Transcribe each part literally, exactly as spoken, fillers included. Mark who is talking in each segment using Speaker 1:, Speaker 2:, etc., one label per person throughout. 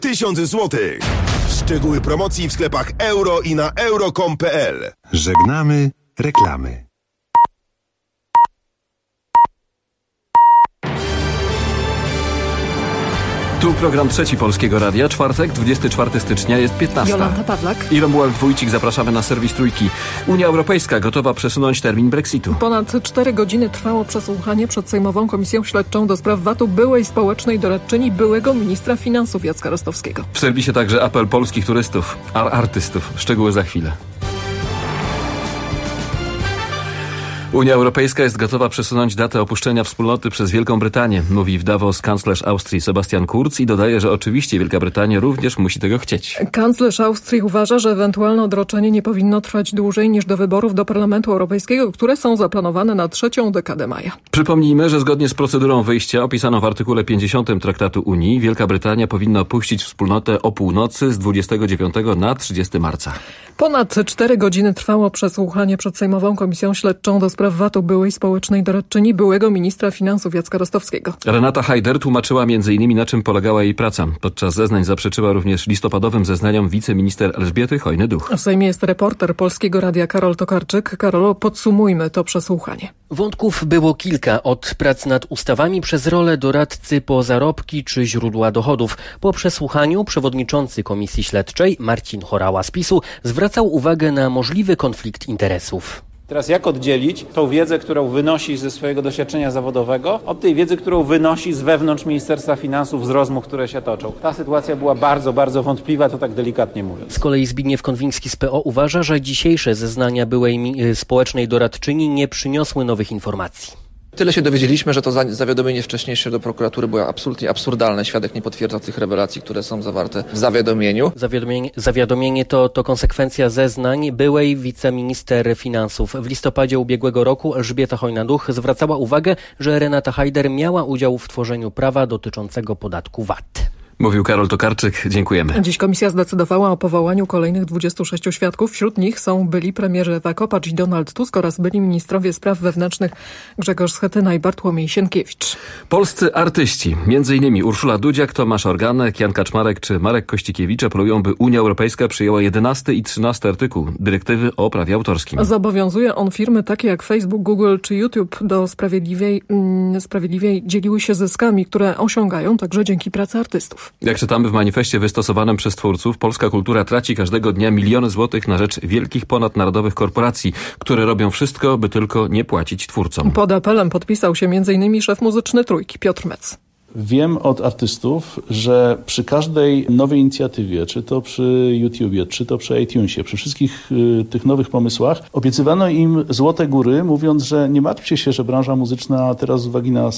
Speaker 1: tysiąc złotych. Szczegóły promocji w sklepach Euro i na euro kropka com kropka p l.
Speaker 2: Żegnamy reklamy.
Speaker 3: Tu program Trzeci Polskiego Radia, czwartek, dwudziestego czwartego stycznia, jest piętnasta.
Speaker 4: Jolanta Pawlak
Speaker 3: I Romuald Wójcik, zapraszamy na serwis Trójki. Unia Europejska gotowa przesunąć termin Brexitu.
Speaker 4: Ponad cztery godziny trwało przesłuchanie przed Sejmową Komisją Śledczą do spraw V A T-u byłej społecznej doradczyni byłego ministra finansów Jacka Rostowskiego.
Speaker 3: W serwisie także apel polskich turystów, ar- artystów. Szczegóły za chwilę. Unia Europejska jest gotowa przesunąć datę opuszczenia wspólnoty przez Wielką Brytanię, mówi w Davos kanclerz Austrii Sebastian Kurz i dodaje, że oczywiście Wielka Brytania również musi tego chcieć.
Speaker 4: Kanclerz Austrii uważa, że ewentualne odroczenie nie powinno trwać dłużej niż do wyborów do Parlamentu Europejskiego, które są zaplanowane na trzecią dekadę maja.
Speaker 3: Przypomnijmy, że zgodnie z procedurą wyjścia opisaną w artykule pięćdziesiątym Traktatu Unii, Wielka Brytania powinna opuścić wspólnotę o północy z dwudziestego dziewiątego na trzydziestego marca.
Speaker 4: Ponad cztery godziny trwało przesłuchanie przed Sejmową Komisją Śledczą do spraw V A T-u byłej społecznej doradczyni byłego ministra finansów Jacka Rostowskiego.
Speaker 3: Renata Hajder tłumaczyła między innymi, na czym polegała jej praca. Podczas zeznań zaprzeczyła również listopadowym zeznaniom wiceminister Elżbiety Hojny-Duch.
Speaker 4: W Sejmie jest reporter Polskiego Radia Karol Tokarczyk. Karolo, podsumujmy to przesłuchanie.
Speaker 5: Wątków było kilka, od prac nad ustawami przez rolę doradcy po zarobki czy źródła dochodów. Po przesłuchaniu przewodniczący Komisji Śledczej Marcin Horała z PiSu zwracał uwagę na możliwy konflikt interesów.
Speaker 6: Teraz jak oddzielić tą wiedzę, którą wynosi ze swojego doświadczenia zawodowego, od tej wiedzy, którą wynosi z wewnątrz Ministerstwa Finansów, z rozmów, które się toczą. Ta sytuacja była bardzo, bardzo wątpliwa, to tak delikatnie mówiąc.
Speaker 5: Z kolei Zbigniew Konwiński z P O uważa, że dzisiejsze zeznania byłej mi- społecznej doradczyni nie przyniosły nowych informacji.
Speaker 7: Tyle się dowiedzieliśmy, że to zawiadomienie wcześniejsze do prokuratury było absolutnie absurdalne. Świadek nie potwierdza tych rewelacji, które są zawarte w zawiadomieniu.
Speaker 5: Zawiadomienie, zawiadomienie to, to konsekwencja zeznań byłej wiceminister finansów. W listopadzie ubiegłego roku Elżbieta Hojna-Duch zwracała uwagę, że Renata Hajder miała udział w tworzeniu prawa dotyczącego podatku V A T.
Speaker 3: Mówił Karol Tokarczyk. Dziękujemy.
Speaker 4: Dziś komisja zdecydowała o powołaniu kolejnych dwudziestu sześciu świadków. Wśród nich są byli premierzy Ewa Kopacz i Donald Tusk oraz byli ministrowie spraw wewnętrznych Grzegorz Schetyna i Bartłomiej Sienkiewicz.
Speaker 3: Polscy artyści, między innymi Urszula Dudziak, Tomasz Organek, Jan Kaczmarek czy Marek Kościkiewicz apelują, by Unia Europejska przyjęła jedenasty i trzynasty artykuł dyrektywy o prawie autorskim.
Speaker 4: Zobowiązuje on firmy takie jak Facebook, Google czy YouTube do sprawiedliwiej, mm, sprawiedliwiej dzieliły się zyskami, które osiągają także dzięki pracy artystów.
Speaker 3: Jak czytamy w manifestie wystosowanym przez twórców, polska kultura traci każdego dnia miliony złotych na rzecz wielkich ponadnarodowych korporacji, które robią wszystko, by tylko nie płacić twórcom.
Speaker 4: Pod apelem podpisał się między innymi szef muzyczny Trójki Piotr Mec.
Speaker 8: Wiem od artystów, że przy każdej nowej inicjatywie, czy to przy YouTubie, czy to przy iTunesie, przy wszystkich y, tych nowych pomysłach, obiecywano im złote góry, mówiąc, że nie martwcie się, że branża muzyczna teraz z uwagi na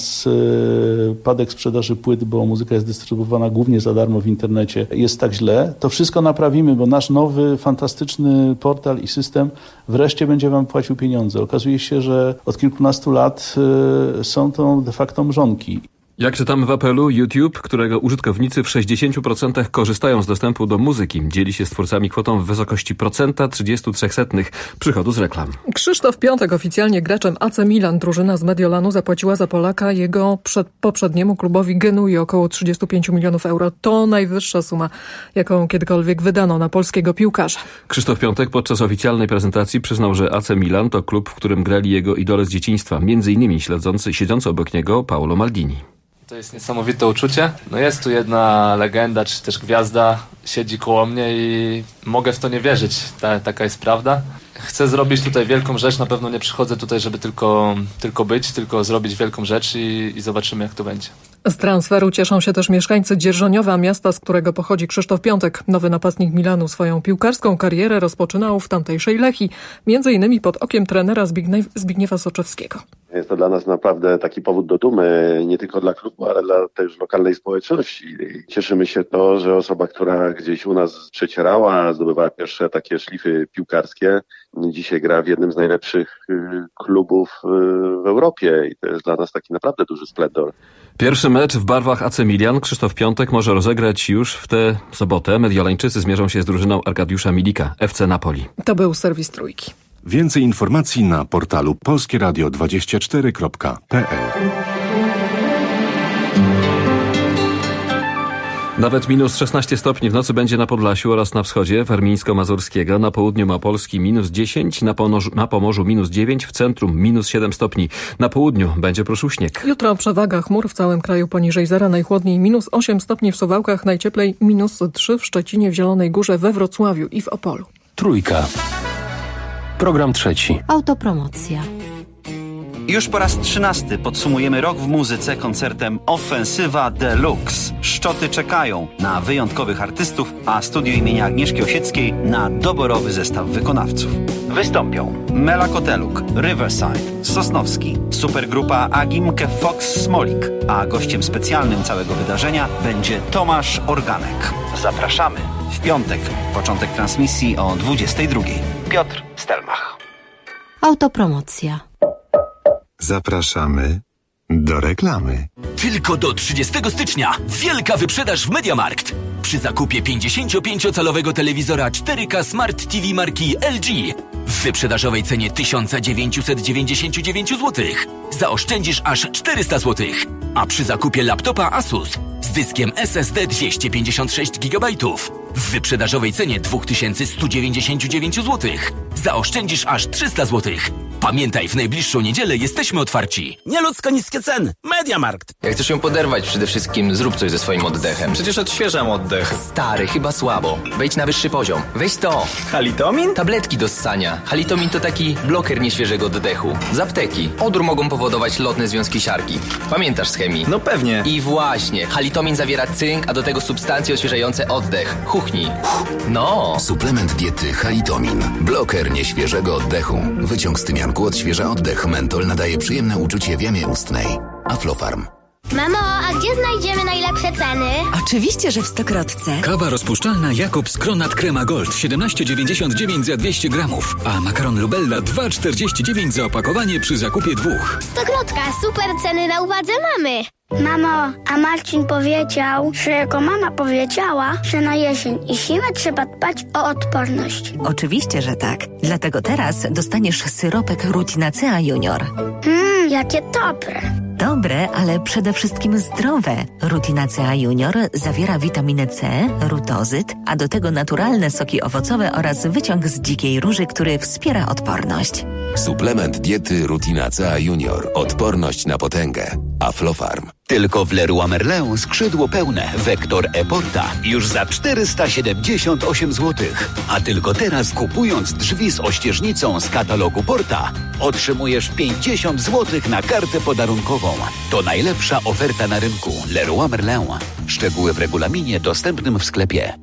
Speaker 8: spadek sprzedaży płyt, bo muzyka jest dystrybuowana głównie za darmo w internecie, jest tak źle. To wszystko naprawimy, bo nasz nowy, fantastyczny portal i system wreszcie będzie wam płacił pieniądze. Okazuje się, że od kilkunastu lat y, są to de facto mrzonki.
Speaker 3: Jak czytamy w apelu, YouTube, którego użytkownicy w sześćdziesięciu procentach korzystają z dostępu do muzyki, dzieli się z twórcami kwotą w wysokości procenta trzydzieści trzy setnych przychodu z reklam.
Speaker 4: Krzysztof Piątek, oficjalnie graczem A C Milan, drużyna z Mediolanu zapłaciła za Polaka jego przed, poprzedniemu klubowi Genui około trzydzieści pięć milionów euro. To najwyższa suma, jaką kiedykolwiek wydano na polskiego piłkarza.
Speaker 3: Krzysztof Piątek podczas oficjalnej prezentacji przyznał, że A C Milan to klub, w którym grali jego idole z dzieciństwa, między innymi śledzący, siedzący obok niego Paolo Maldini.
Speaker 9: To jest niesamowite uczucie. No jest tu jedna legenda, czy też gwiazda, siedzi koło mnie i mogę w to nie wierzyć. Ta, taka jest prawda. Chcę zrobić tutaj wielką rzecz, na pewno nie przychodzę tutaj, żeby tylko, tylko być, tylko zrobić wielką rzecz i, i zobaczymy, jak to będzie.
Speaker 4: Z transferu cieszą się też mieszkańcy Dzierżoniowa, miasta, z którego pochodzi Krzysztof Piątek. Nowy napastnik Milanu swoją piłkarską karierę rozpoczynał w tamtejszej Lechii, między innymi pod okiem trenera Zbigniew, Zbigniewa Soczewskiego.
Speaker 10: Jest to dla nas naprawdę taki powód do dumy, nie tylko dla klubu, ale dla też lokalnej społeczności. Cieszymy się to, że osoba, która gdzieś u nas przecierała, zdobywała pierwsze takie szlify piłkarskie, dzisiaj gra w jednym z najlepszych klubów w Europie i to jest dla nas taki naprawdę duży splendor.
Speaker 3: Pierwszy mecz w barwach A C Milan Krzysztof Piątek może rozegrać już w tę sobotę. Mediolańczycy zmierzą się z drużyną Arkadiusza Milika, F C Napoli.
Speaker 4: To był serwis Trójki.
Speaker 2: Więcej informacji na portalu polskie radio dwadzieścia cztery kropka p l.
Speaker 3: Nawet minus szesnaście stopni w nocy będzie na Podlasiu oraz na wschodzie warmińsko-mazurskiego. Na południu Małopolski minus dziesięć, na, Pomorzu, na Pomorzu minus dziewięć, w centrum minus siedem stopni. Na południu będzie prószył śnieg.
Speaker 4: Jutro przewaga chmur w całym kraju poniżej zera, najchłodniej minus osiem stopni w Suwałkach, najcieplej minus trzy w Szczecinie, w Zielonej Górze, we Wrocławiu i w Opolu.
Speaker 11: Trójka. Program trzeci.
Speaker 12: Autopromocja.
Speaker 13: Już po raz trzynasty podsumujemy rok w muzyce koncertem Ofensywa Deluxe. Szczoty czekają na wyjątkowych artystów, a studio imienia Agnieszki Osieckiej na doborowy zestaw wykonawców. Wystąpią Mela Koteluk, Riverside, Sosnowski, supergrupa Agimke Fox Smolik, a gościem specjalnym całego wydarzenia będzie Tomasz Organek. Zapraszamy w piątek, początek transmisji o dwudziestej drugiej. Piotr Stelmach.
Speaker 12: Autopromocja.
Speaker 14: Zapraszamy do reklamy.
Speaker 15: Tylko do trzydziestego stycznia wielka wyprzedaż w MediaMarkt. Przy zakupie pięćdziesięciopięciocalowego telewizora cztery K Smart T V marki L G w wyprzedażowej cenie tysiąc dziewięćset dziewięćdziesiąt dziewięć złotych zaoszczędzisz aż czterysta złotych. A przy zakupie laptopa Asus z dyskiem S S D dwieście pięćdziesiąt sześć gigabajtów w wyprzedażowej cenie dwa tysiące sto dziewięćdziesiąt dziewięć złotych zaoszczędzisz aż trzysta złotych. Pamiętaj, w najbliższą niedzielę jesteśmy otwarci.
Speaker 16: Nieludzko niskie ceny. MediaMarkt.
Speaker 17: Jak chcesz ją poderwać, przede wszystkim zrób coś ze swoim oddechem. Przecież odświeżam oddech. Stary, chyba słabo. Wejdź na wyższy poziom. Weź to.
Speaker 16: Halitomin?
Speaker 17: Tabletki do ssania. Halitomin to taki bloker nieświeżego oddechu. Z apteki. Odór mogą powodować lotne związki siarki. Pamiętasz z chemii?
Speaker 16: No pewnie.
Speaker 17: I właśnie. Halitomin zawiera cynk, a do tego substancje odświeżające oddech. Huchnij. No.
Speaker 18: Suplement diety Halitomin. Bloker nieświeżego oddechu. Wyciąg z tymianku odświeża oddech. Mentol nadaje przyjemne uczucie w jamie ustnej. Aflofarm.
Speaker 19: Mamo, a gdzie znajdziemy najlepsze ceny?
Speaker 20: Oczywiście, że w Stokrotce.
Speaker 21: Kawa rozpuszczalna Jakobs Kronat Crema Gold siedemnaście dziewięćdziesiąt dziewięć za dwieście gramów, a makaron Lubella dwa czterdzieści dziewięć za opakowanie przy zakupie dwóch.
Speaker 19: Stokrotka, super ceny na uwadze mamy.
Speaker 22: Mamo, a Marcin powiedział, że jego mama powiedziała, że na jesień i zimę trzeba dbać o odporność.
Speaker 20: Oczywiście, że tak. Dlatego teraz dostaniesz syropek Rutinacea Junior.
Speaker 22: Mmm, jakie dobre.
Speaker 20: Dobre, ale przede wszystkim zdrowe. Rutinacea Junior zawiera witaminę C, rutozyt, a do tego naturalne soki owocowe oraz wyciąg z dzikiej róży, który wspiera odporność.
Speaker 18: Suplement diety Rutinacea Junior. Odporność na potęgę. Aflofarm.
Speaker 23: Tylko w Leroy Merlin skrzydło pełne Vector e-Porta już za czterysta siedemdziesiąt osiem złotych. A tylko teraz, kupując drzwi z ościeżnicą z katalogu Porta, otrzymujesz pięćdziesiąt złotych na kartę podarunkową. To najlepsza oferta na rynku. Leroy Merlin. Szczegóły w regulaminie dostępnym w sklepie.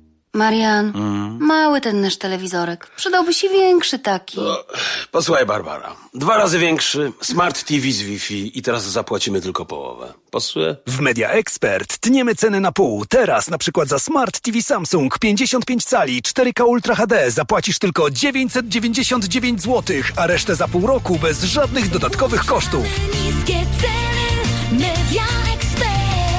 Speaker 24: Marian, mm. mały ten nasz telewizorek. Przydałby się większy taki. No,
Speaker 16: posłuchaj, Barbara. Dwa razy większy, Smart T V z Wi-Fi i teraz zapłacimy tylko połowę. Pasuje?
Speaker 25: W Media Expert tniemy ceny na pół. Teraz na przykład za Smart T V Samsung pięćdziesiąt pięć cali cztery K Ultra H D zapłacisz tylko dziewięćset dziewięćdziesiąt dziewięć złotych, a resztę za pół roku bez żadnych dodatkowych kosztów.
Speaker 26: Niskie ceny, Media Expert.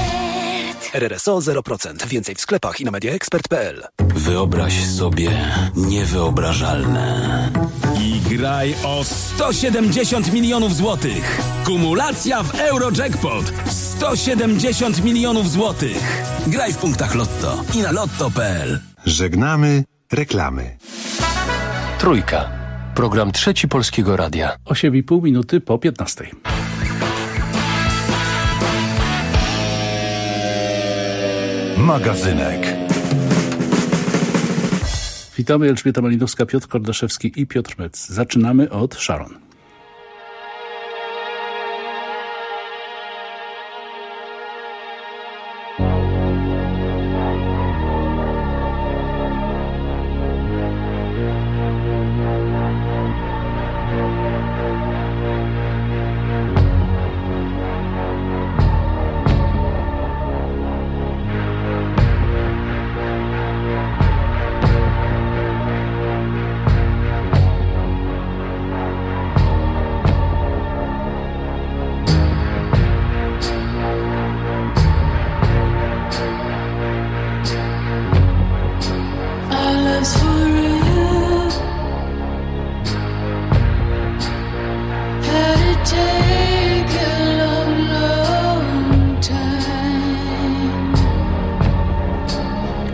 Speaker 25: R R S O zero procent. Więcej w sklepach i na mediaexpert kropka p l.
Speaker 27: Wyobraź sobie niewyobrażalne.
Speaker 28: I graj o sto siedemdziesiąt milionów złotych. Kumulacja w Eurojackpot. sto siedemdziesiąt milionów złotych. Graj w punktach Lotto i na lotto kropka p l.
Speaker 14: Żegnamy reklamy.
Speaker 11: Trójka. Program Trzeci Polskiego Radia.
Speaker 8: osiem i pół minuty po piętnastej.
Speaker 2: Magazynek.
Speaker 8: Witamy, Elżbieta Malinowska, Piotr Kordaszewski i Piotr Mec. Zaczynamy od Sharon.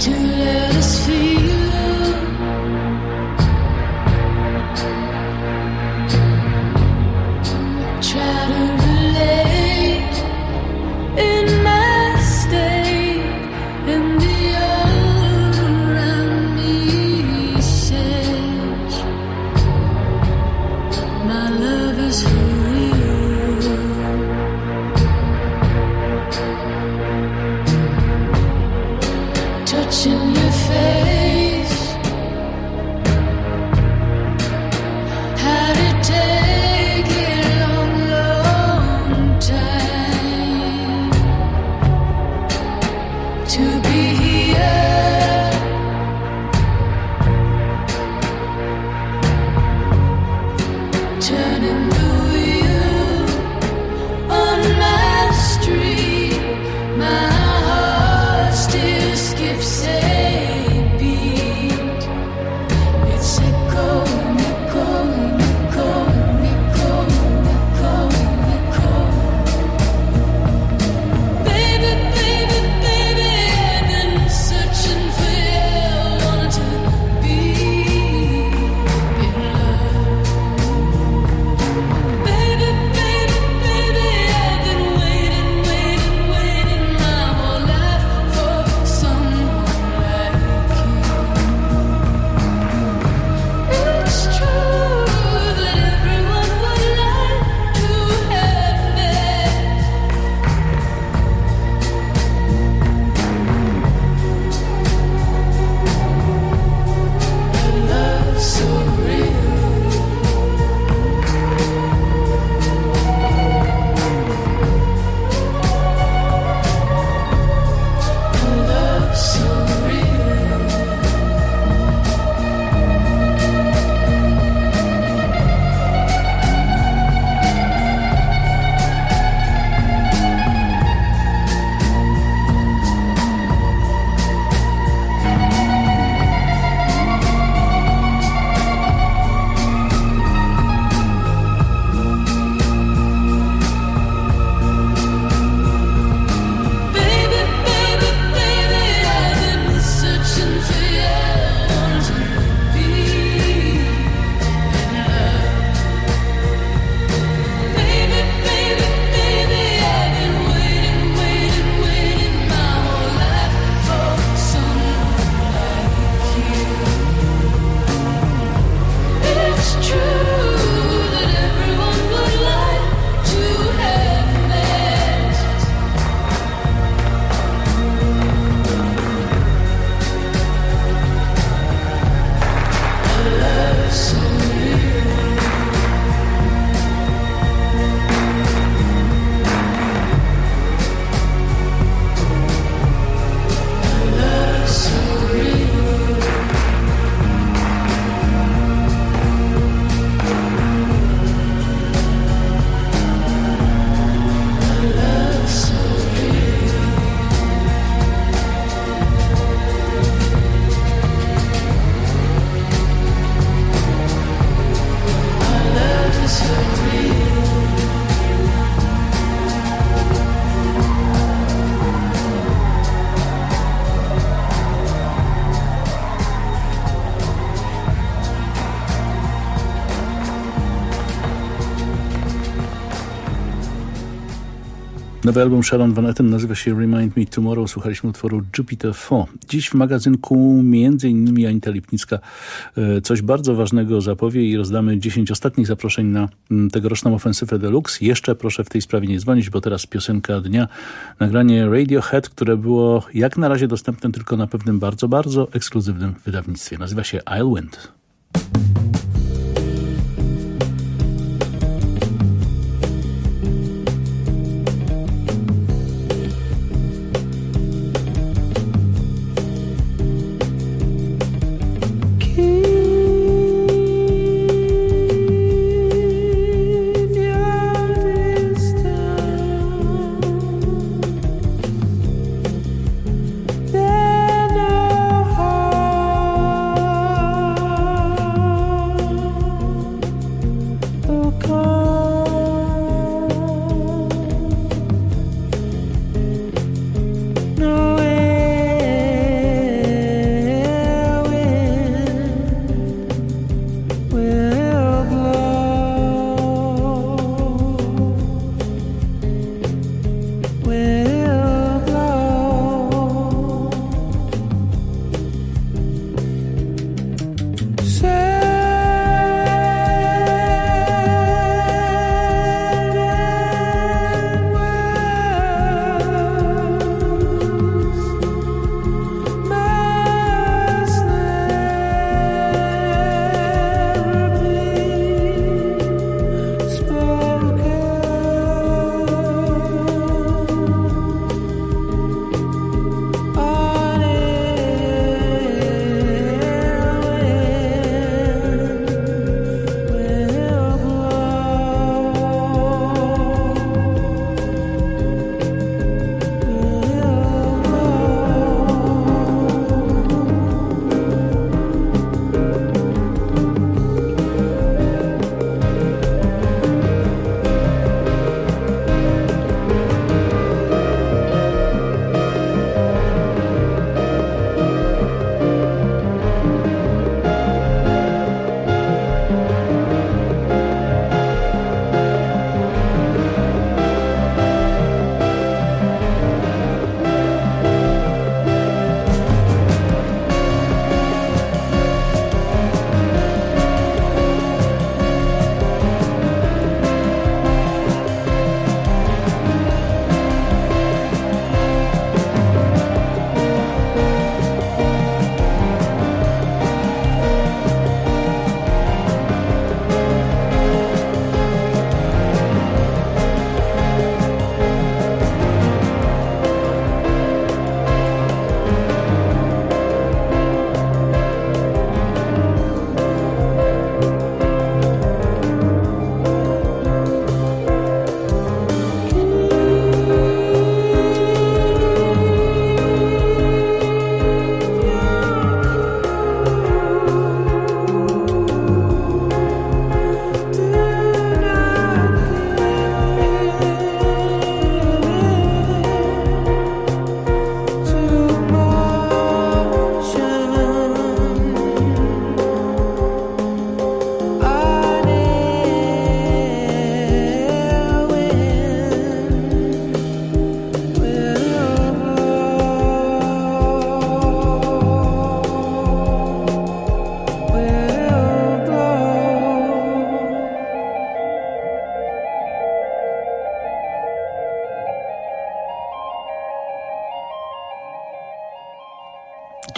Speaker 8: Nowy album Sharon Van Etten nazywa się Remind Me Tomorrow. Słuchaliśmy utworu Jupiter Four. Dziś w magazynku między innymi Anita Lipnicka coś bardzo ważnego zapowie i rozdamy dziesięć ostatnich zaproszeń na tegoroczną ofensywę Deluxe. Jeszcze proszę w tej sprawie nie dzwonić, bo teraz piosenka dnia. Nagranie Radiohead, które było jak na razie dostępne tylko na pewnym bardzo, bardzo ekskluzywnym wydawnictwie. Nazywa się I'll Wind.
Speaker 1: Oh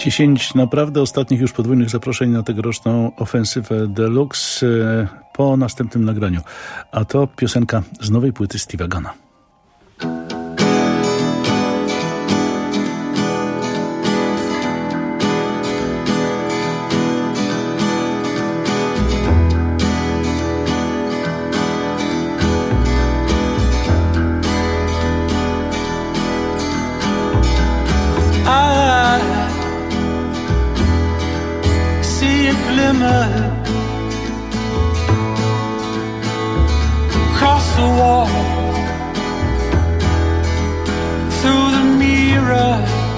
Speaker 8: dziesięć naprawdę ostatnich już podwójnych zaproszeń na tegoroczną ofensywę Deluxe po następnym nagraniu. A to piosenka z nowej płyty Steve'a Gana.
Speaker 1: Across the wall, through the mirror,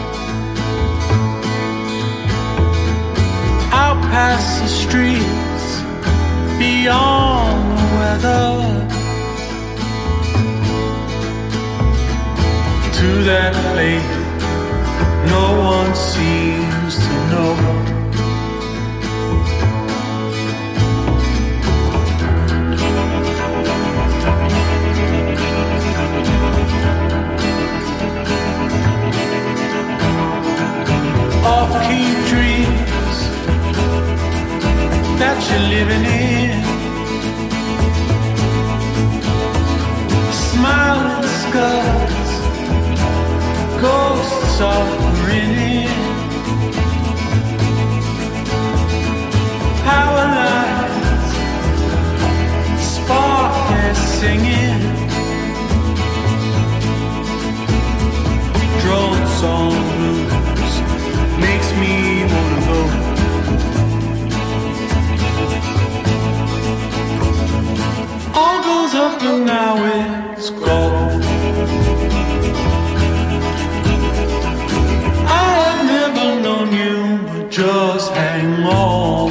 Speaker 1: out past the streets, beyond the weather, to that place no one seems to know. Off-key dreams that you're living in, smiling skulls, ghosts are grinning, power lines spark and singing, drone song blues makes me wanna go. All goes up and now it's gone. I have never known you, but just hang on.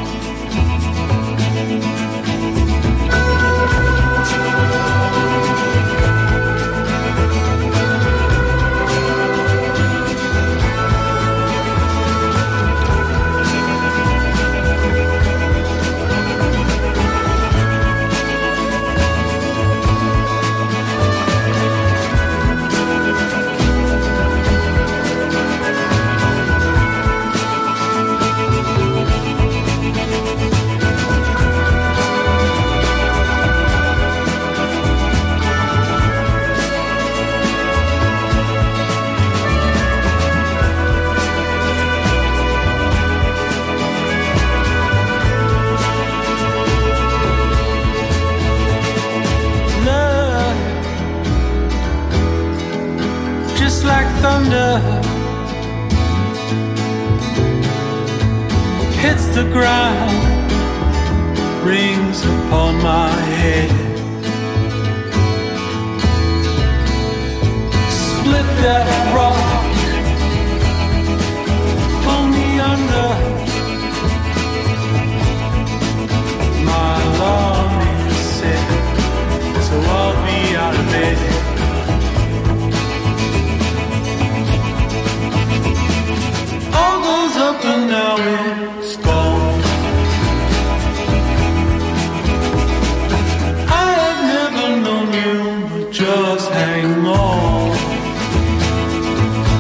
Speaker 1: Thunder hits the ground, rings upon my head. Split that rock, pull me under. My alarm is set, so I'll be out of bed. All goes up and now it's gone. I have never known you, but just hang on.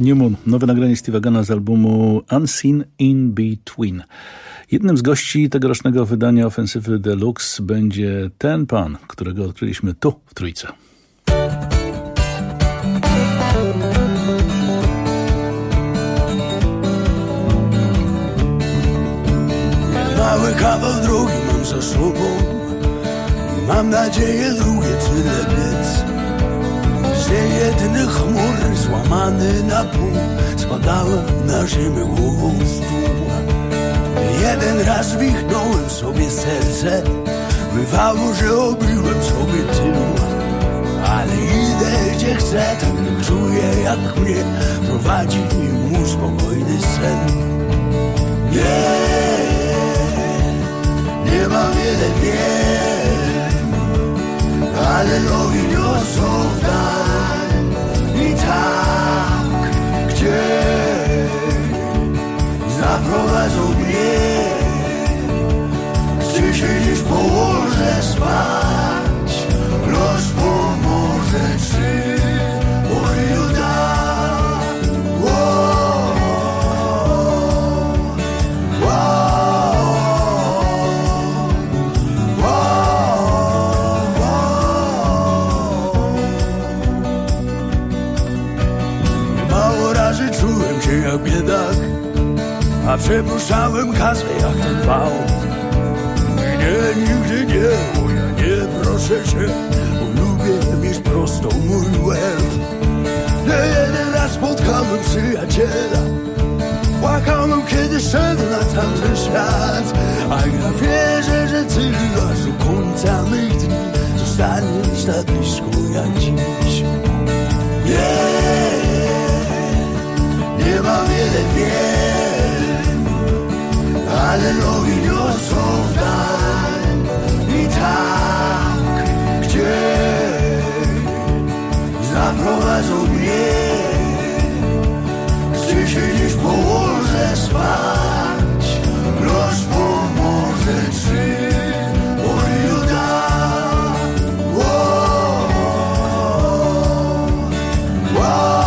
Speaker 8: New Moon, nowe nagranie Steve'a Gana z albumu Unseen in Between. Jednym z gości tegorocznego wydania Ofensywy Deluxe będzie ten pan, którego odkryliśmy tu w Trójce.
Speaker 3: Mały kawał drogi mam za sobą i mam nadzieję drugie tyle biec. Że jedyny chmur złamany na pół spadały na ziemię głową w stół. Jeden raz wichnąłem sobie serce, bywało, że obiłem sobie tył. Ale idę gdzie chcę, tak nie czuję jak mnie prowadzi mu spokojny sen. Nie, nie mam wiele wiem, ale nogi niosą w dal. I tak, gdzie zaprowadzą mnie, gdzie się dziś położę spać, los pomoże, czy Bogu da. Wow, wow, wow, wow. Mało razy czułem się jak biedak, a przepuszczałem kasę jak ten wał. Nie, nigdy nie, bo ja nie proszę cię, bo lubię mieć prosto mój łeb. Nie jeden raz spotkałem przyjaciela, płakałem kiedy szedł na tamten świat. A ja wierzę, że ty aż do końca mych dni zostaniesz tak blisko jak dziś. Nie, nie mam wiele wiem, ale nogi niosą w dal. I tak, gdzie zaprowadzą mnie, gdzie się dziś położę spać, los pomoże, czy Bogu da. Wow, wow.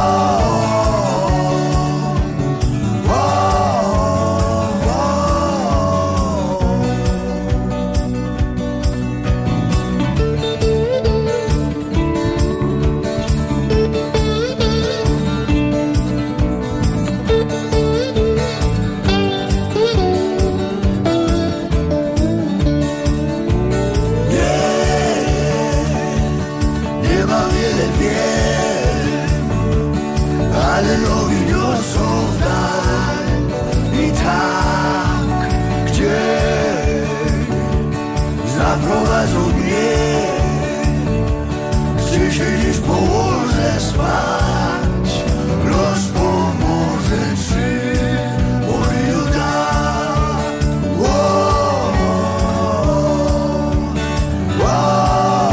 Speaker 3: Ale nogi niosą w dal. I tak, gdzie zaprowadzą mnie, gdzie się dziś położę spać, los pomoże, czy Bogu da. Wow, wow.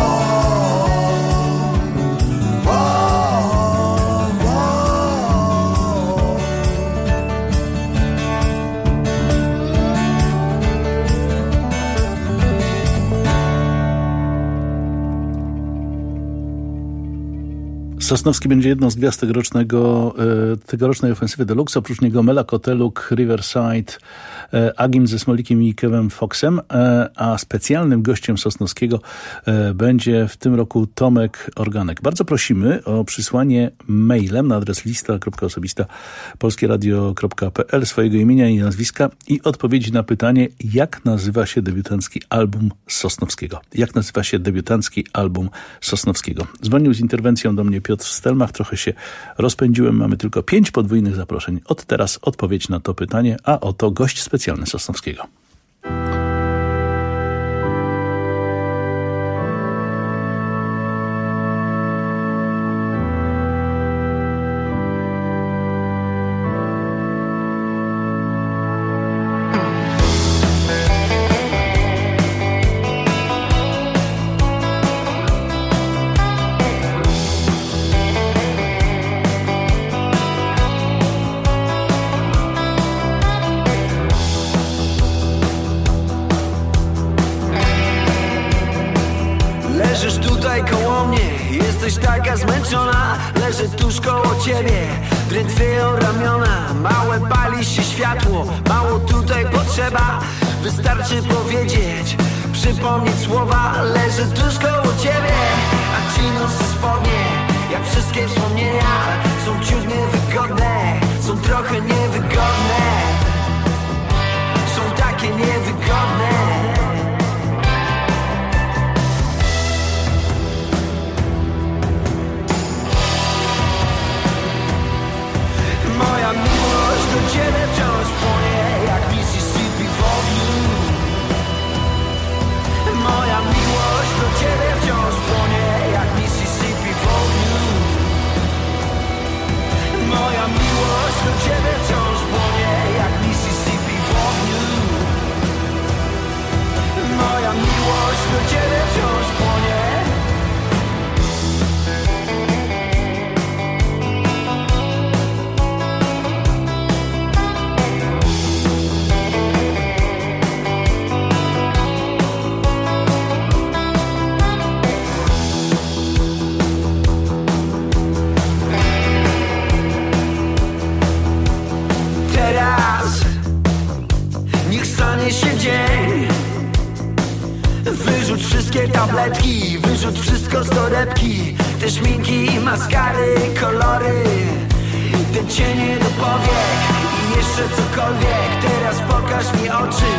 Speaker 8: Sosnowski będzie jedną z gwiazd tegorocznego, tegorocznej Ofensywy Deluxe. Oprócz niego Mela Koteluk, Riverside, Agim ze Smolikiem i Kevem Foxem, a specjalnym gościem Sosnowskiego będzie w tym roku Tomek Organek. Bardzo prosimy o przysłanie mailem na adres lista kropka osobista polskieradio kropka p l swojego imienia i nazwiska i odpowiedzi na pytanie, jak nazywa się debiutancki album Sosnowskiego. Jak nazywa się debiutancki album Sosnowskiego. Dzwonił z interwencją do mnie Piotr Stelmach, trochę się rozpędziłem, mamy tylko pięć podwójnych zaproszeń. Od teraz odpowiedź na to pytanie, a oto gość specjalny Sosnowskiego.
Speaker 4: Leżysz tutaj koło mnie, jesteś taka zmęczona. Leżę tuż koło ciebie, drętwieją ramiona, małe pali się światło, mało tutaj potrzeba. Wystarczy powiedzieć, przypomnieć słowa, leżę tuż koło ciebie, a ci noszę spodnie, jak wszystkie wspomnienia, są ciut niewygodne, są trochę niewygodne, są takie niewygodne. Moja miłość do ciebie wciąż płonie jak Mississippi w ogniu. Moja miłość do ciebie wciąż płonie jak Mississippi w ogniu. Moja miłość do ciebie wciąż płonie jak Mississippi w ogniu. Moja miłość do ciebie wciąż płonie. Się dzień. Wyrzuć wszystkie tabletki, wyrzuć wszystko z torebki, te szminki, maskary, kolory, te cienie do powiek i jeszcze cokolwiek. Teraz pokaż mi oczy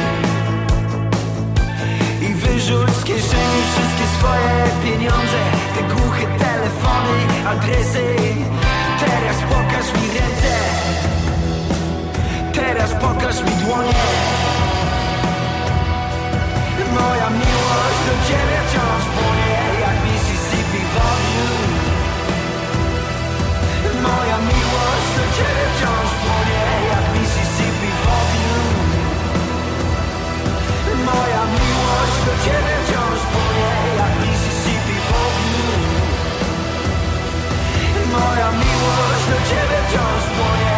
Speaker 4: i wyrzuć z kieszeni wszystkie swoje pieniądze, te głuche telefony, adresy. Teraz pokaż mi ręce, teraz pokaż mi dłonie. Moja miłość do ciebie wciąż płonie jak Mississippi w ogniu. Moja miłość do ciebie wciąż płonie jak Mississippi w ogniu. Moja miłość do ciebie wciąż płonie jak Mississippi w ogniu. Moja miłość do ciebie wciąż płonie.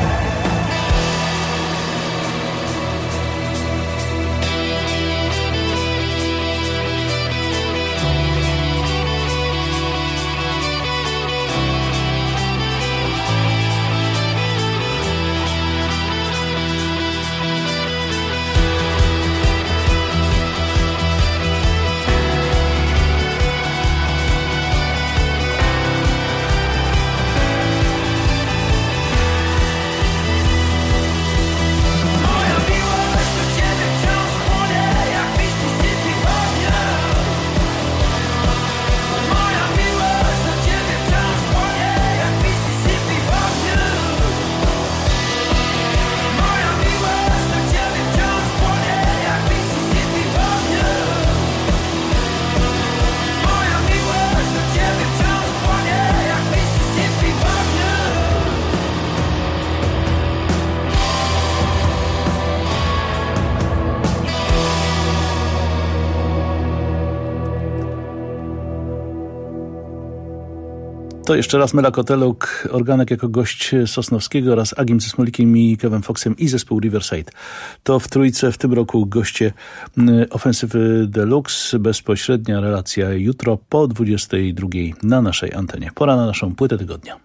Speaker 8: To jeszcze raz Mela Koteluk, organek jako gość Sosnowskiego oraz Agim ze Smolikiem i Kevem Foxem i zespół Riverside. To w trójce w tym roku goście Ofensywy Deluxe. Bezpośrednia relacja jutro po dwudziestej drugiej na naszej antenie. Pora na naszą płytę tygodnia.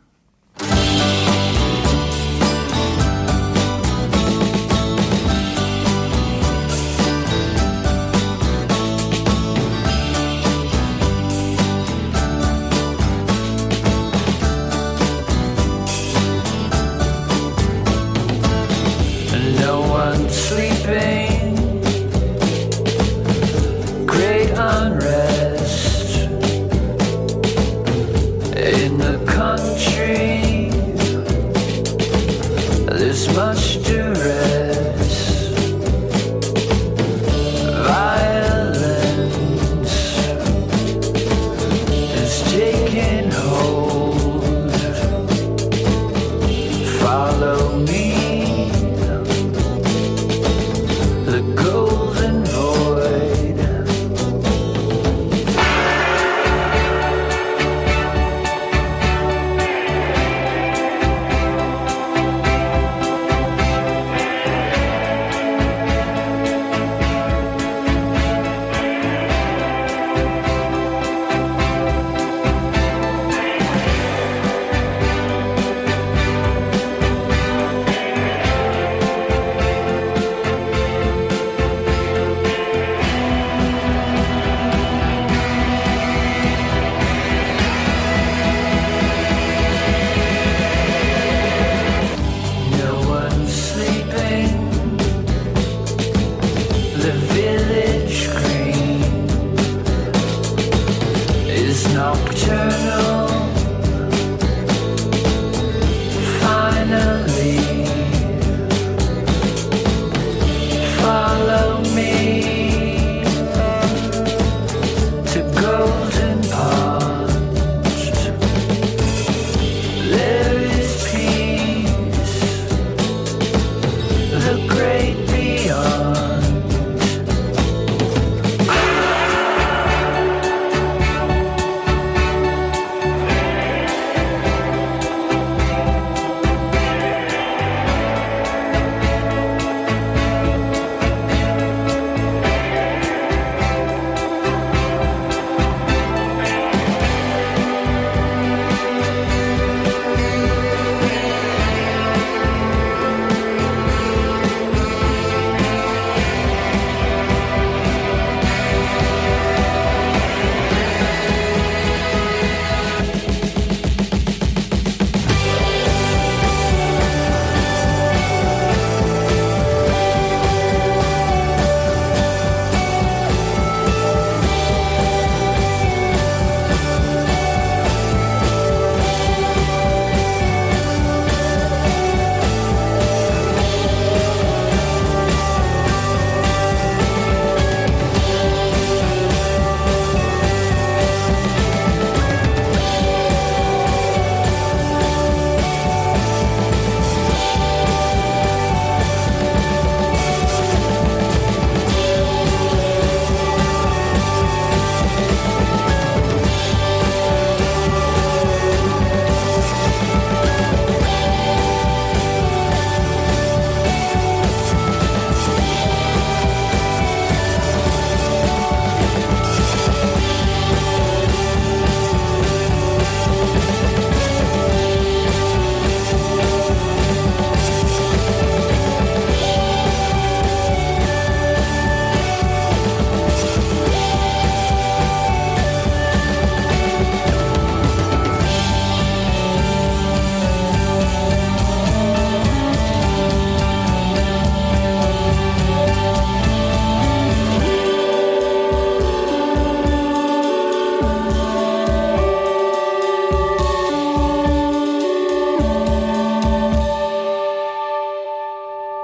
Speaker 5: Follow me.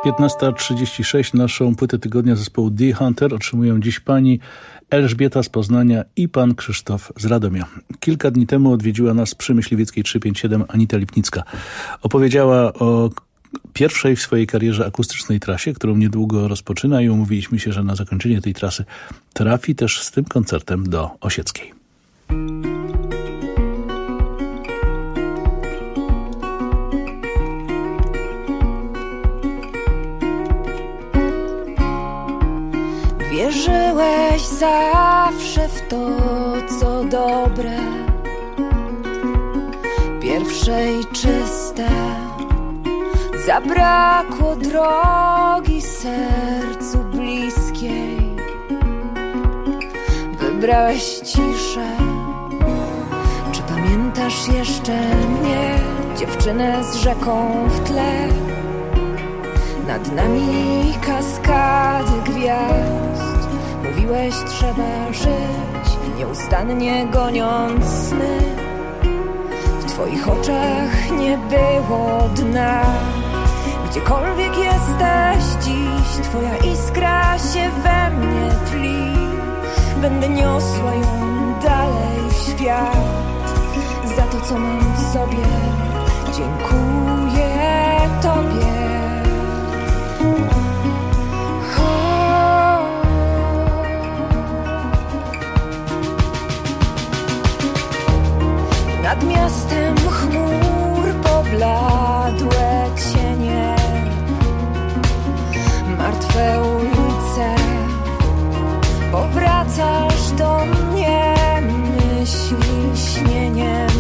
Speaker 8: piętnasta trzydzieści sześć. Naszą płytę tygodnia zespołu The Hunter otrzymują dziś pani Elżbieta z Poznania i pan Krzysztof z Radomia. Kilka dni temu odwiedziła nas przy Myśliwieckiej trzysta pięćdziesiąt siedem Anita Lipnicka. Opowiedziała o pierwszej w swojej karierze akustycznej trasie, którą niedługo rozpoczyna, i umówiliśmy się, że na zakończenie tej trasy trafi też z tym koncertem do Osieckiej.
Speaker 5: Wierzyłeś zawsze w to, co dobre, pierwsze i czyste. Zabrakło drogi sercu bliskiej. Wybrałeś ciszę. Czy pamiętasz jeszcze mnie, dziewczynę z rzeką w tle? Nad nami kaskady gwiazd. Mówiłeś, trzeba żyć, nieustannie goniąc sny. W twoich oczach nie było dna. Gdziekolwiek jesteś dziś, twoja iskra się we mnie tli. Będę niosła ją dalej w świat. Za to, co mam w sobie, dziękuję tobie. Nad miastem chmur pobladłe cienie, martwe ulice. Powracasz do mnie myśli śnieniem,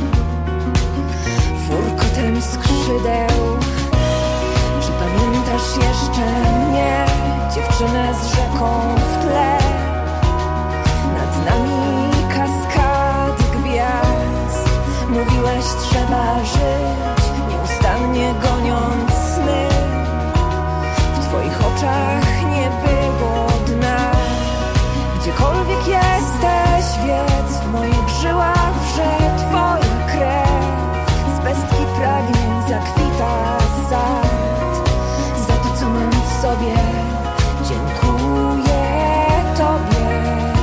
Speaker 5: furkotem skrzydeł. Czy pamiętasz jeszcze mnie, dziewczynę z rzeką w tle? Nad nami kaskady gwiazd. Mówiłeś, trzeba żyć, nieustannie goniąc sny. W twoich oczach nie było dna. Gdziekolwiek jesteś, wiedz, w moich żyłach wrze twoja krew. Z pestki pragnień zakwita sad. Za to, co mam w sobie, dziękuję tobie.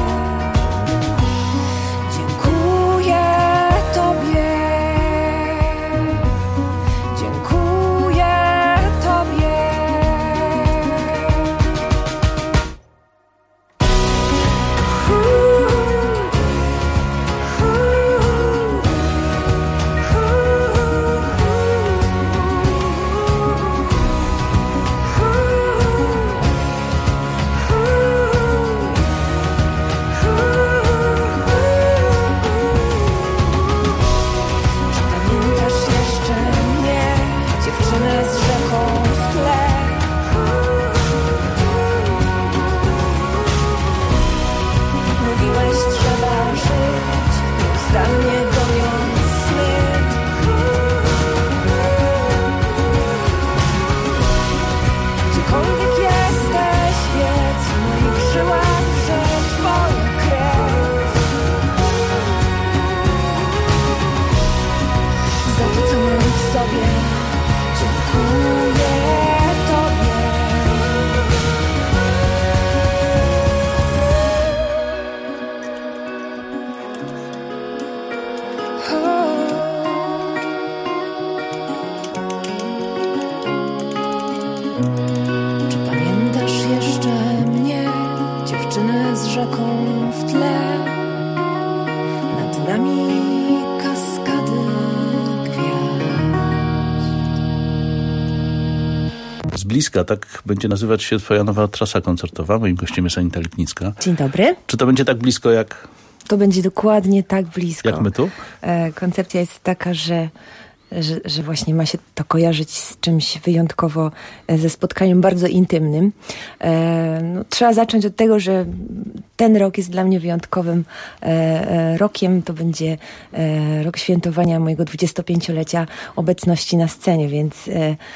Speaker 5: Dziękuję tobie. Dziękuję tobie.
Speaker 8: Bliska, tak będzie nazywać się twoja nowa trasa koncertowa. Moim gościem jest Anita Lipnicka.
Speaker 6: Dzień dobry.
Speaker 8: Czy to będzie tak blisko jak...
Speaker 6: To będzie dokładnie tak blisko.
Speaker 8: Jak my tu?
Speaker 6: E, koncepcja jest taka, że, że, że właśnie ma się to kojarzyć z czymś wyjątkowo, ze spotkaniem bardzo intymnym. E, no, trzeba zacząć od tego, że ten rok jest dla mnie wyjątkowym e, e, rokiem. To będzie e, rok świętowania mojego dwudziestopięciolecia obecności na scenie, więc... E,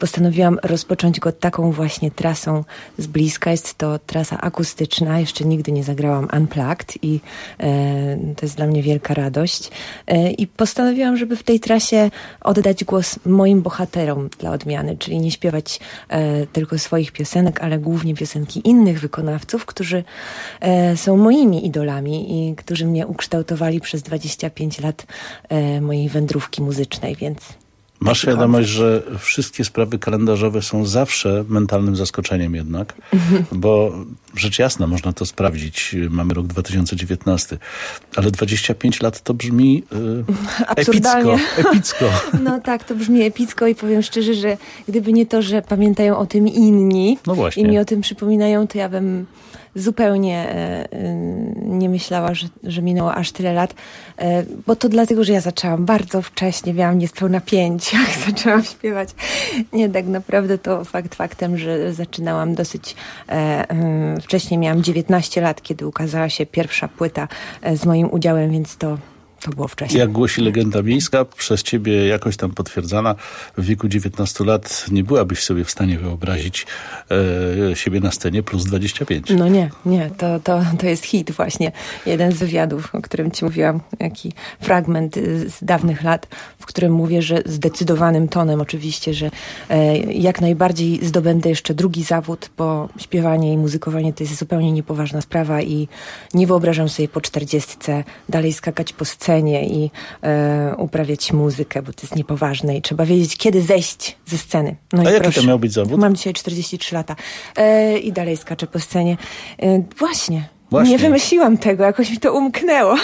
Speaker 6: postanowiłam rozpocząć go taką właśnie trasą z bliska. Jest to trasa akustyczna. Jeszcze nigdy nie zagrałam Unplugged i e, to jest dla mnie wielka radość. E, I postanowiłam, żeby w tej trasie oddać głos moim bohaterom dla odmiany, czyli nie śpiewać e, tylko swoich piosenek, ale głównie piosenki innych wykonawców, którzy e, są moimi idolami i którzy mnie ukształtowali przez dwadzieścia pięć lat e, mojej wędrówki muzycznej, więc...
Speaker 8: Masz świadomość, że wszystkie sprawy kalendarzowe są zawsze mentalnym zaskoczeniem jednak, bo rzecz jasna, można to sprawdzić. Mamy rok dwa tysiące dziewiętnasty, ale dwadzieścia pięć lat to brzmi e, epicko, epicko.
Speaker 6: No tak, to brzmi epicko i powiem szczerze, że gdyby nie to, że pamiętają o tym inni
Speaker 8: no właśnie.
Speaker 6: i mi o tym przypominają, to ja bym zupełnie e, nie myślała, że, że minęło aż tyle lat, e, bo to dlatego, że ja zaczęłam bardzo wcześnie, miałam niespełna pięć, jak zaczęłam śpiewać. Nie, tak naprawdę to fakt faktem, że zaczynałam dosyć e, e, wcześniej, miałam dziewiętnaście lat, kiedy ukazała się pierwsza płyta e, z moim udziałem, więc to To było wcześniej.
Speaker 8: Jak głosi legenda miejska, przez ciebie jakoś tam potwierdzana, w wieku dziewiętnastu lat nie byłabyś sobie w stanie wyobrazić e, siebie na scenie plus dwadzieścia pięć.
Speaker 6: No nie, nie, to, to, to jest hit właśnie. Jeden z wywiadów, o którym ci mówiłam, jaki fragment z dawnych lat, w którym mówię, że zdecydowanym tonem oczywiście, że e, jak najbardziej zdobędę jeszcze drugi zawód, bo śpiewanie i muzykowanie to jest zupełnie niepoważna sprawa i nie wyobrażam sobie po czterdziestce dalej skakać po scenie i e, uprawiać muzykę, bo to jest niepoważne i trzeba wiedzieć, kiedy zejść ze sceny. No
Speaker 8: A
Speaker 6: i
Speaker 8: jaki
Speaker 6: proszę,
Speaker 8: to miał być zawód?
Speaker 6: Mam dzisiaj czterdzieści trzy lata e, i dalej skaczę po scenie. E, właśnie.
Speaker 8: Właśnie.
Speaker 6: Nie wymyśliłam tego, jakoś mi to umknęło.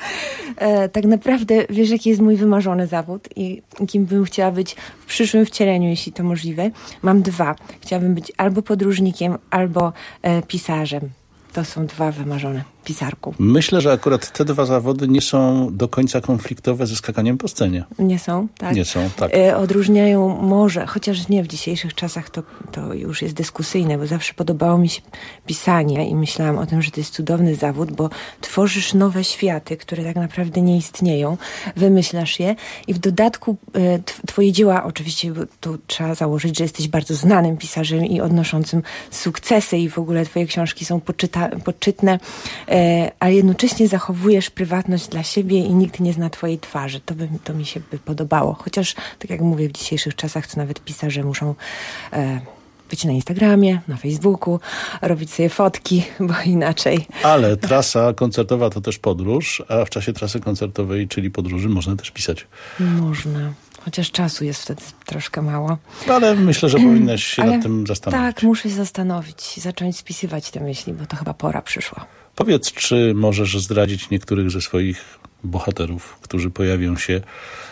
Speaker 6: e, tak naprawdę wiesz, jaki jest mój wymarzony zawód i kim bym chciała być w przyszłym wcieleniu, jeśli to możliwe. Mam dwa. Chciałabym być albo podróżnikiem, albo e, pisarzem. To są dwa wymarzone. Pisarku.
Speaker 8: Myślę, że akurat te dwa zawody nie są do końca konfliktowe ze skakaniem po scenie.
Speaker 6: Nie są, tak?
Speaker 8: Nie są, tak.
Speaker 6: E, odróżniają może, chociaż nie w dzisiejszych czasach to, to już jest dyskusyjne, bo zawsze podobało mi się pisanie i myślałam o tym, że to jest cudowny zawód, bo tworzysz nowe światy, które tak naprawdę nie istnieją, wymyślasz je i w dodatku e, twoje dzieła, oczywiście tu trzeba założyć, że jesteś bardzo znanym pisarzem i odnoszącym sukcesy i w ogóle twoje książki są poczyta, poczytne, e, ale jednocześnie zachowujesz prywatność dla siebie i nikt nie zna twojej twarzy. To, by, to mi się by podobało. Chociaż, tak jak mówię, w dzisiejszych czasach to nawet pisarze muszą e, być na Instagramie, na Facebooku, robić sobie fotki, bo inaczej...
Speaker 8: Ale trasa koncertowa to też podróż, a w czasie trasy koncertowej, czyli podróży, można też pisać.
Speaker 6: Można. Chociaż czasu jest wtedy troszkę mało.
Speaker 8: Ale myślę, że powinnaś się
Speaker 6: Ale
Speaker 8: nad tym zastanowić.
Speaker 6: Tak, muszę się zastanowić i zacząć spisywać te myśli, bo to chyba pora przyszła.
Speaker 8: Powiedz, czy możesz zdradzić niektórych ze swoich bohaterów, którzy pojawią się e,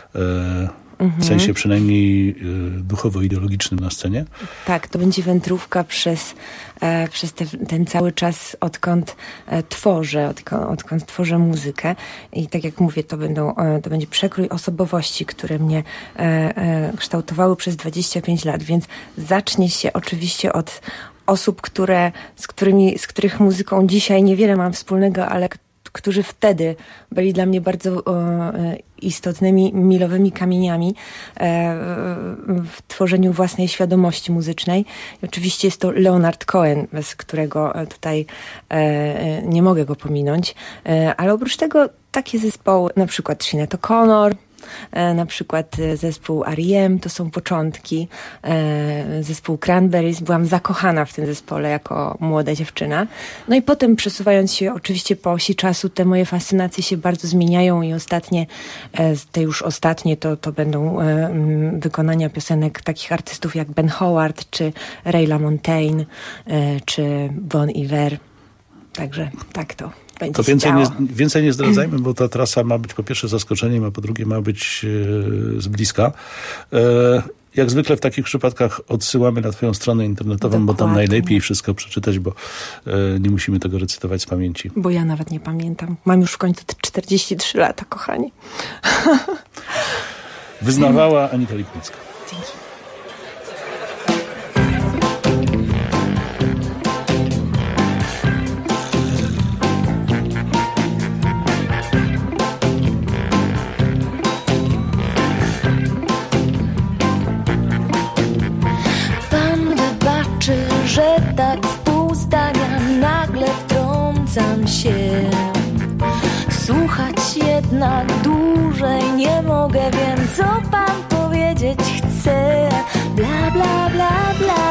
Speaker 6: Mhm.
Speaker 8: w sensie przynajmniej e, duchowo-ideologicznym na scenie?
Speaker 6: Tak, to będzie wędrówka przez, e, przez te, ten cały czas, odkąd e, tworzę, odkąd, odkąd tworzę muzykę. I tak jak mówię, to, będą, e, to będzie przekrój osobowości, które mnie e, e, kształtowały przez dwadzieścia pięć lat, więc zacznie się oczywiście od osób, które, z, którymi, z których muzyką dzisiaj niewiele mam wspólnego, ale którzy wtedy byli dla mnie bardzo e, istotnymi, milowymi kamieniami e, w tworzeniu własnej świadomości muzycznej. I oczywiście jest to Leonard Cohen, bez którego tutaj e, nie mogę go pominąć. E, ale oprócz tego takie zespoły, na przykład Sinead O'Connor, na przykład zespół R E M, to są początki, zespół Cranberries, byłam zakochana w tym zespole jako młoda dziewczyna. No i potem przesuwając się oczywiście po osi czasu, te moje fascynacje się bardzo zmieniają i ostatnie, te już ostatnie to, to będą wykonania piosenek takich artystów jak Ben Howard, czy Ray LaMontagne, czy Bon Iver. Także tak to będzie
Speaker 8: To więcej
Speaker 6: działo.
Speaker 8: nie, więcej nie zdradzajmy, bo ta trasa ma być po pierwsze zaskoczeniem, a po drugie ma być e, z bliska. E, jak zwykle w takich przypadkach odsyłamy na twoją stronę internetową, Dokładnie. Bo tam najlepiej wszystko przeczytać, bo e, nie musimy tego recytować z pamięci.
Speaker 6: Bo ja nawet nie pamiętam. Mam już w końcu te czterdzieści trzy lata, kochani.
Speaker 8: Wyznawała Anita Lipnicka.
Speaker 6: Dzięki.
Speaker 5: tak w pół zdania nagle wtrącam się. Słuchać jednak dłużej nie mogę, wiem co pan powiedzieć chce. Bla bla bla bla,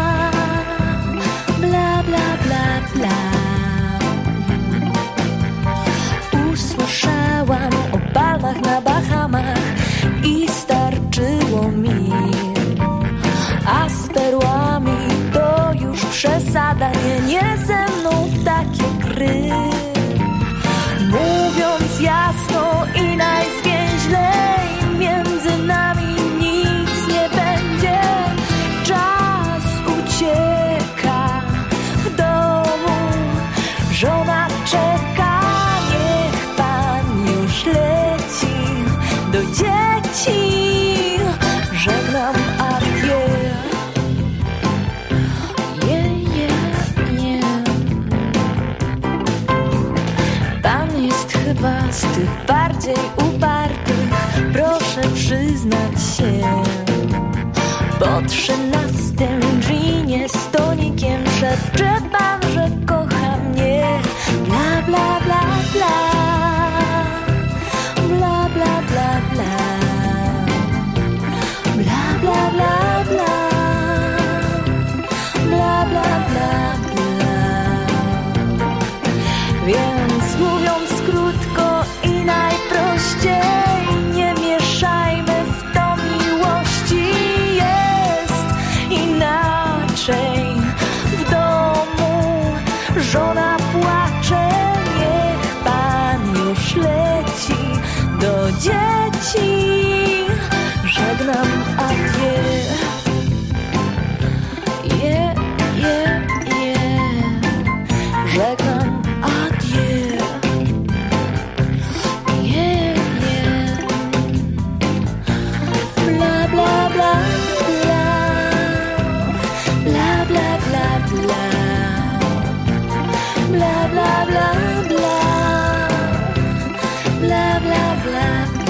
Speaker 5: bla bla bla bla. Usłyszałam o balach na Bahamach i starczyło mi. A z perłami to już przesada, nie, nie ze mną takie gry. Mówiąc jasno i najzwięźlej, między nami nic nie będzie. Czas ucieka w domu, żona czeka, niech pan już leci do dzieci. Żegnam adieu. Yeah, yeah, yeah. Pan jest chyba z tych bardziej upartych, proszę przyznać się. Po trzynastym dżinie z tonikiem szepcze pan, że kocha mnie. Bla bla bla bla, bla bla bla bla. Bla bla bla bla, bla bla bla bla. Więc mówiąc krótko i najprościej, nie mieszajmy w to miłości. Jest inaczej w domu, żona płacze, niech pan już leci do dzieci. Żegnam adieu. Yeah, yeah, yeah. Żegnam adieu. Yeah, yeah. Bla bla bla bla, bla bla bla bla, bla bla bla bla, bla bla bla bla.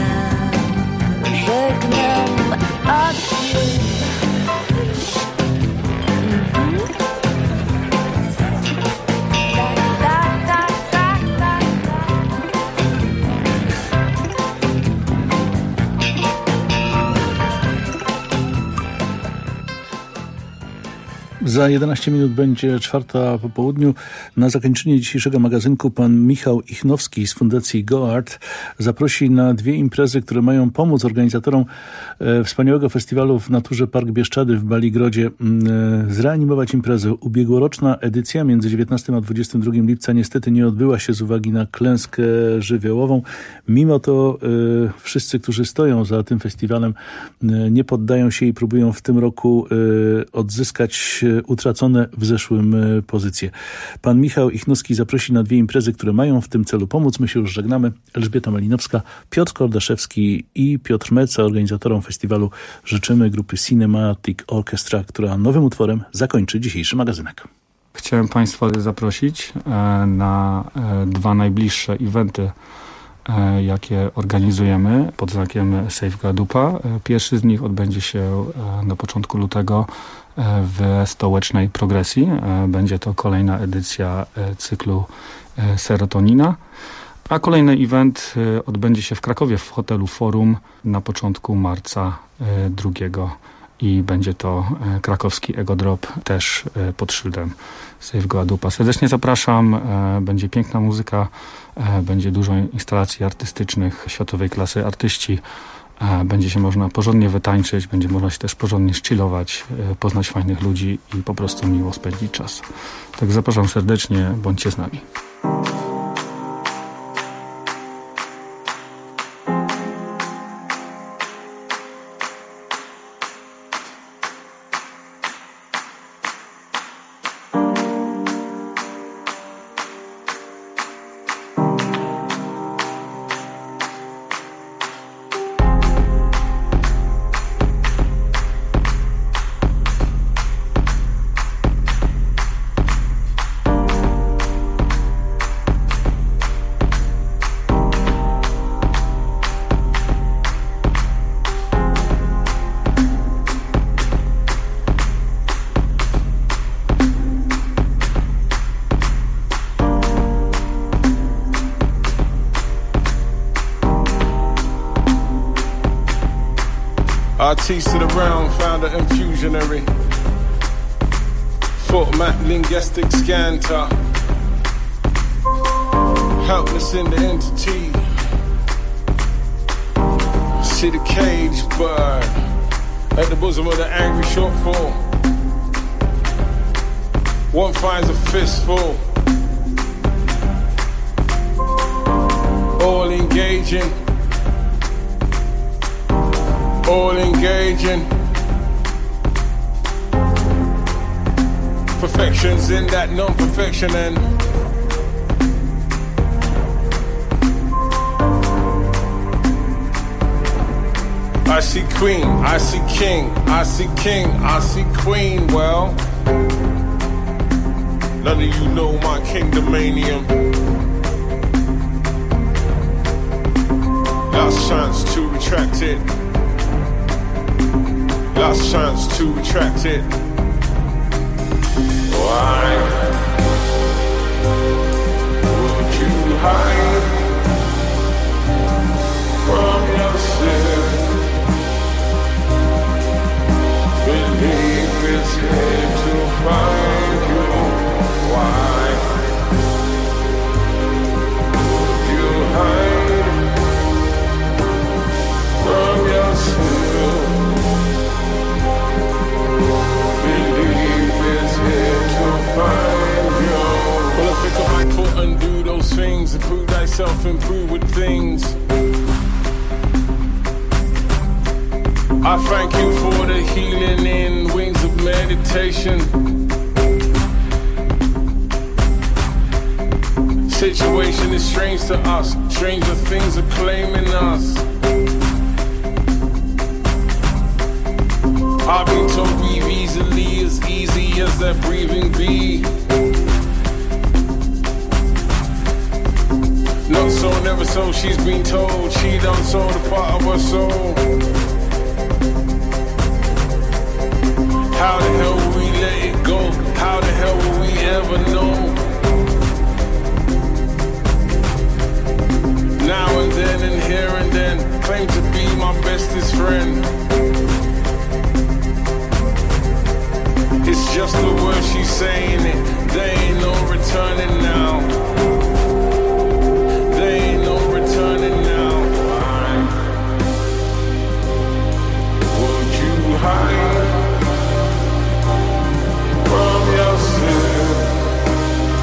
Speaker 5: Żegnam adieu. Mhm. Tak, tak, tak, tak,
Speaker 8: Za jedenaście minut będzie czwarta po południu. Na zakończenie dzisiejszego magazynku pan Michał Ichnowski z Fundacji GoArt zaprosi na dwie imprezy, które mają pomóc organizatorom e, wspaniałego festiwalu w naturze Park Bieszczady w Baligrodzie e, zreanimować imprezę. Ubiegłoroczna edycja między dziewiętnastym a dwudziestym drugim lipca niestety nie odbyła się z uwagi na klęskę żywiołową. Mimo to e, wszyscy, którzy stoją za tym festiwalem, e, nie poddają się i próbują w tym roku e, odzyskać utracone w zeszłym pozycje. Pan Michał Ichnowski zaprosi na dwie imprezy, które mają w tym celu pomóc. My się już żegnamy. Elżbieta Malinowska, Piotr Kordaszewski i Piotr Meca. Organizatorom festiwalu życzymy grupy Cinematic Orchestra, która nowym utworem zakończy dzisiejszy magazynek.
Speaker 7: Chciałem Państwa zaprosić na dwa najbliższe eventy, jakie organizujemy pod znakiem Save Guadupa. Pierwszy z nich odbędzie się na początku lutego w stołecznej Progresji. Będzie to kolejna edycja cyklu Serotonina. A kolejny event odbędzie się w Krakowie w hotelu Forum na początku marca drugiego i będzie to krakowski Ego Drop, też pod szyldem Save Guadupa. Serdecznie zapraszam, będzie piękna muzyka, będzie dużo instalacji artystycznych, światowej klasy artyści. Będzie się można porządnie wytańczyć, będzie można się też porządnie chillować, poznać fajnych ludzi i po prostu miło spędzić czas. Tak zapraszam serdecznie, bądźcie z nami.
Speaker 9: Artiste of the realm, founder and fusionary. Foot map, linguistic scanter. Helpless in the entity. See the cage bird at the bosom of the angry shortfall. One finds a fistful. All engaging. All engaging. Perfections in that non-perfection and I see queen, I see king, I see king, I see queen. Well, none of you know my kingdomanium. Last chance to retract it. Last chance to retract it. Why would you hide from yourself? Believe it's here to find you. Why would you hide from yourself? Believe it's here to find you. Well, I pick up my foot and do those things. Improve thyself, improve with things. I thank you for the healing in wings of meditation. Situation is strange to us. Stranger things are claiming us. I've been told breathe easily, as easy as that breathing be. Not so, never so, she's been told. She done so, the part of her soul. How the hell will we let it go? How the hell will we ever know? Now and then and here and then, claim to be my bestest friend. It's just the word she's saying it. There ain't no returning now. There ain't no returning now. Why would you hide from yourself?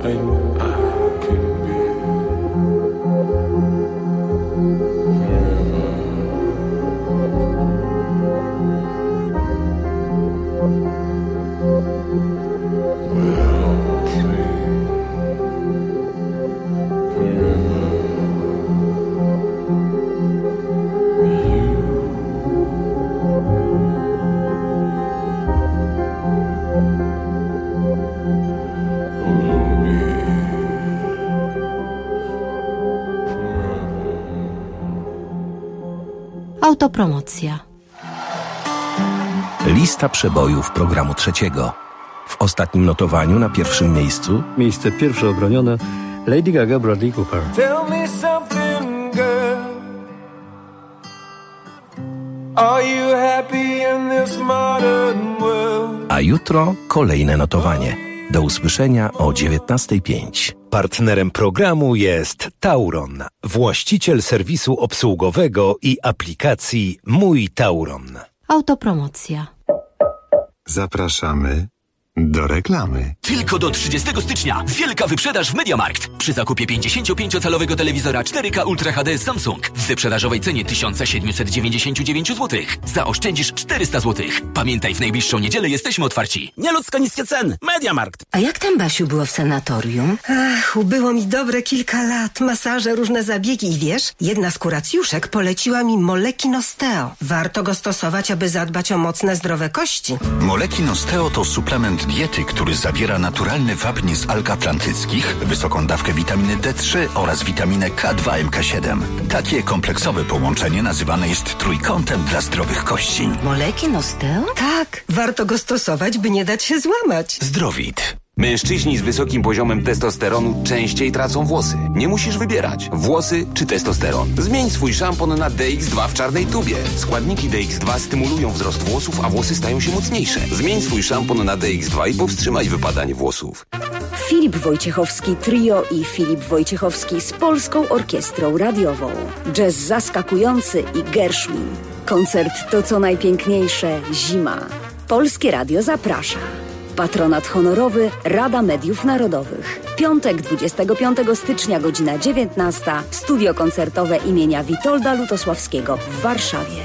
Speaker 10: Autopromocja.
Speaker 12: Lista przebojów programu trzeciego. W ostatnim notowaniu na pierwszym miejscu
Speaker 13: miejsce pierwsze obronione Lady Gaga, Bradley Cooper.
Speaker 1: Tell me something, girl. Are you happy in this modern world?
Speaker 12: A jutro kolejne notowanie. Do usłyszenia o dziewiętnastej pięć.
Speaker 15: Partnerem programu jest Tauron, właściciel serwisu obsługowego i aplikacji Mój Tauron.
Speaker 10: Autopromocja.
Speaker 14: Zapraszamy do reklamy.
Speaker 17: Tylko do trzydziestego stycznia wielka wyprzedaż w MediaMarkt. Przy zakupie pięćdziesięciopięciocalowego telewizora cztery K Ultra H D Samsung w wyprzedażowej cenie tysiąc siedemset dziewięćdziesiąt dziewięć złotych zaoszczędzisz czterysta złotych. Pamiętaj, w najbliższą niedzielę jesteśmy otwarci.
Speaker 19: Nieludzko niskie ceny. MediaMarkt.
Speaker 21: A jak tam, Basiu, było w sanatorium?
Speaker 27: Ach, ubyło mi dobre kilka lat. Masaże, różne zabiegi i wiesz, jedna z kuracjuszek poleciła mi Moleki Nosteo. Warto go stosować, aby zadbać o mocne, zdrowe kości.
Speaker 29: Moleki Nosteo to suplement diety, który zawiera naturalny wapń z alg atlantyckich, wysoką dawkę witaminy D trzy oraz witaminę K dwa M K siedem. Takie kompleksowe połączenie nazywane jest trójkątem dla zdrowych kości.
Speaker 21: Moleki Nosteo?
Speaker 27: Tak, warto go stosować, by nie dać się złamać.
Speaker 29: Zdrowit.
Speaker 30: Mężczyźni z wysokim poziomem testosteronu częściej tracą włosy. Nie musisz wybierać, włosy czy testosteron. Zmień swój szampon na D X dwa w czarnej tubie. Składniki D X dwa stymulują wzrost włosów, a włosy stają się mocniejsze. Zmień swój szampon na D X dwa i powstrzymaj wypadanie włosów.
Speaker 31: Filip Wojciechowski Trio i Filip Wojciechowski z Polską Orkiestrą Radiową. Jazz zaskakujący i Gershwin. Koncert to co najpiękniejsze zima. Polskie Radio zaprasza. Patronat honorowy Rada Mediów Narodowych. Piątek dwudziestego piątego stycznia, godzina dziewiętnasta. Studio koncertowe imienia Witolda Lutosławskiego w Warszawie.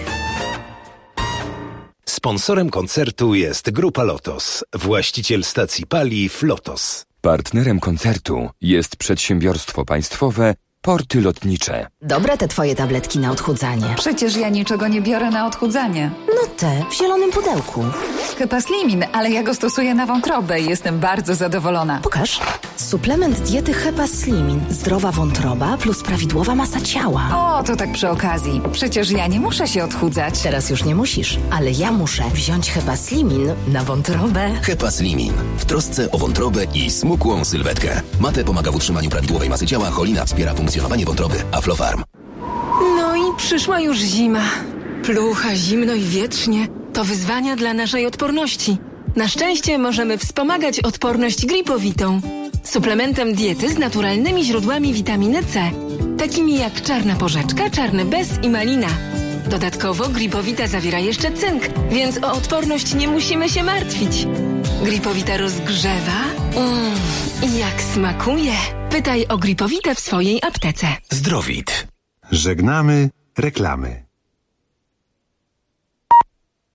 Speaker 15: Sponsorem koncertu jest Grupa Lotos, właściciel stacji paliw Lotos.
Speaker 32: Partnerem koncertu jest przedsiębiorstwo państwowe Porty Lotnicze.
Speaker 21: Dobre te twoje tabletki na odchudzanie.
Speaker 33: Przecież ja niczego nie biorę na odchudzanie.
Speaker 21: No te, w zielonym pudełku.
Speaker 33: Hepaslimin, ale ja go stosuję na wątrobę i jestem bardzo zadowolona.
Speaker 21: Pokaż. Suplement diety Hepaslimin. Zdrowa wątroba plus prawidłowa masa ciała.
Speaker 33: O, to tak przy okazji. Przecież ja nie muszę się odchudzać.
Speaker 21: Teraz już nie musisz, ale ja muszę wziąć Hepaslimin na wątrobę.
Speaker 18: Hepaslimin. W trosce o wątrobę i smukłą sylwetkę. Mate pomaga w utrzymaniu prawidłowej masy ciała, cholina wspiera funkcjonowanie wątroby. Aflofarm.
Speaker 27: No i przyszła już zima. Plucha, zimno i wietrznie to wyzwania dla naszej odporności. Na szczęście możemy wspomagać odporność gripowitą. Suplementem diety z naturalnymi źródłami witaminy C, takimi jak czarna porzeczka, czarny bez i malina. Dodatkowo gripowita zawiera jeszcze cynk, więc o odporność nie musimy się martwić. Gripowita rozgrzewa. Mmm, i jak smakuje. Pytaj o gripowitę w swojej aptece.
Speaker 29: Zdrowit.
Speaker 14: Żegnamy reklamy.